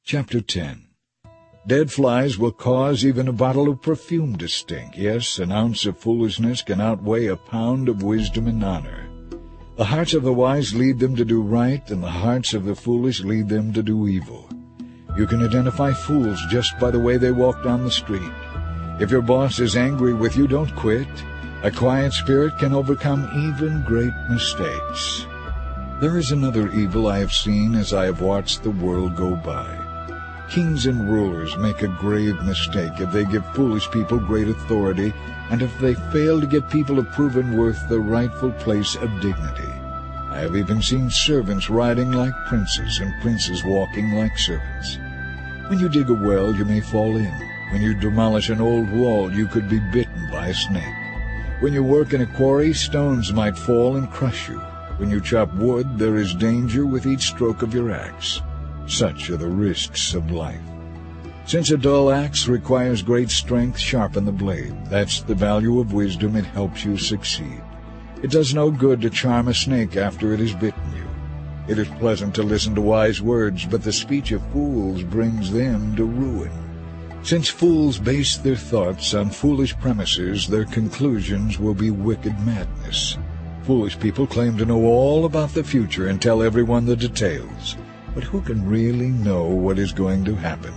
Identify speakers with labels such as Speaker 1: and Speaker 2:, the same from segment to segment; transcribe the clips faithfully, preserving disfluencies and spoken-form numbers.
Speaker 1: Chapter ten. Dead flies will cause even a bottle of perfume to stink. Yes, an ounce of foolishness can outweigh a pound of wisdom and honor. The hearts of the wise lead them to do right, and the hearts of the foolish lead them to do evil. You can identify fools just by the way they walk down the street. If your boss is angry with you, don't quit. A quiet spirit can overcome even great mistakes. There is another evil I have seen as I have watched the world go by. Kings and rulers make a grave mistake if they give foolish people great authority, and if they fail to get people of proven worth the rightful place of dignity. I have even seen servants riding like princes and princes walking like servants. When you dig a well, you may fall in. When you demolish an old wall, you could be bitten by a snake. When you work in a quarry, stones might fall and crush you. When you chop wood, there is danger with each stroke of your axe. Such are the risks of life. Since a dull axe requires great strength, sharpen the blade. That's the value of wisdom. It helps you succeed. It does no good to charm a snake after it has bitten you. It is pleasant to listen to wise words, but the speech of fools brings them to ruin. Since fools base their thoughts on foolish premises, their conclusions will be wicked madness. Foolish people claim to know all about the future and tell everyone the details. But who can really know what is going to happen?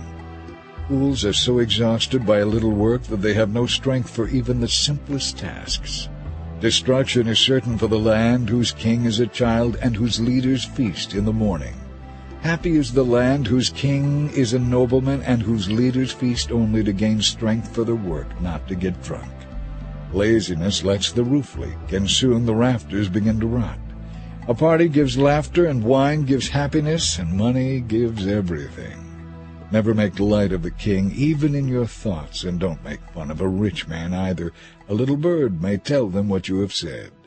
Speaker 1: Fools are so exhausted by a little work that they have no strength for even the simplest tasks. Destruction is certain for the land whose king is a child and whose leaders feast in the morning. Happy is the land whose king is a nobleman and whose leaders feast only to gain strength for their work, not to get drunk. Laziness lets the roof leak, and soon the rafters begin to rot. A party gives laughter, and wine gives happiness, and money gives everything. Never make light of the king, even in your thoughts, and don't make fun of a rich man either. A little bird may tell them what you have said.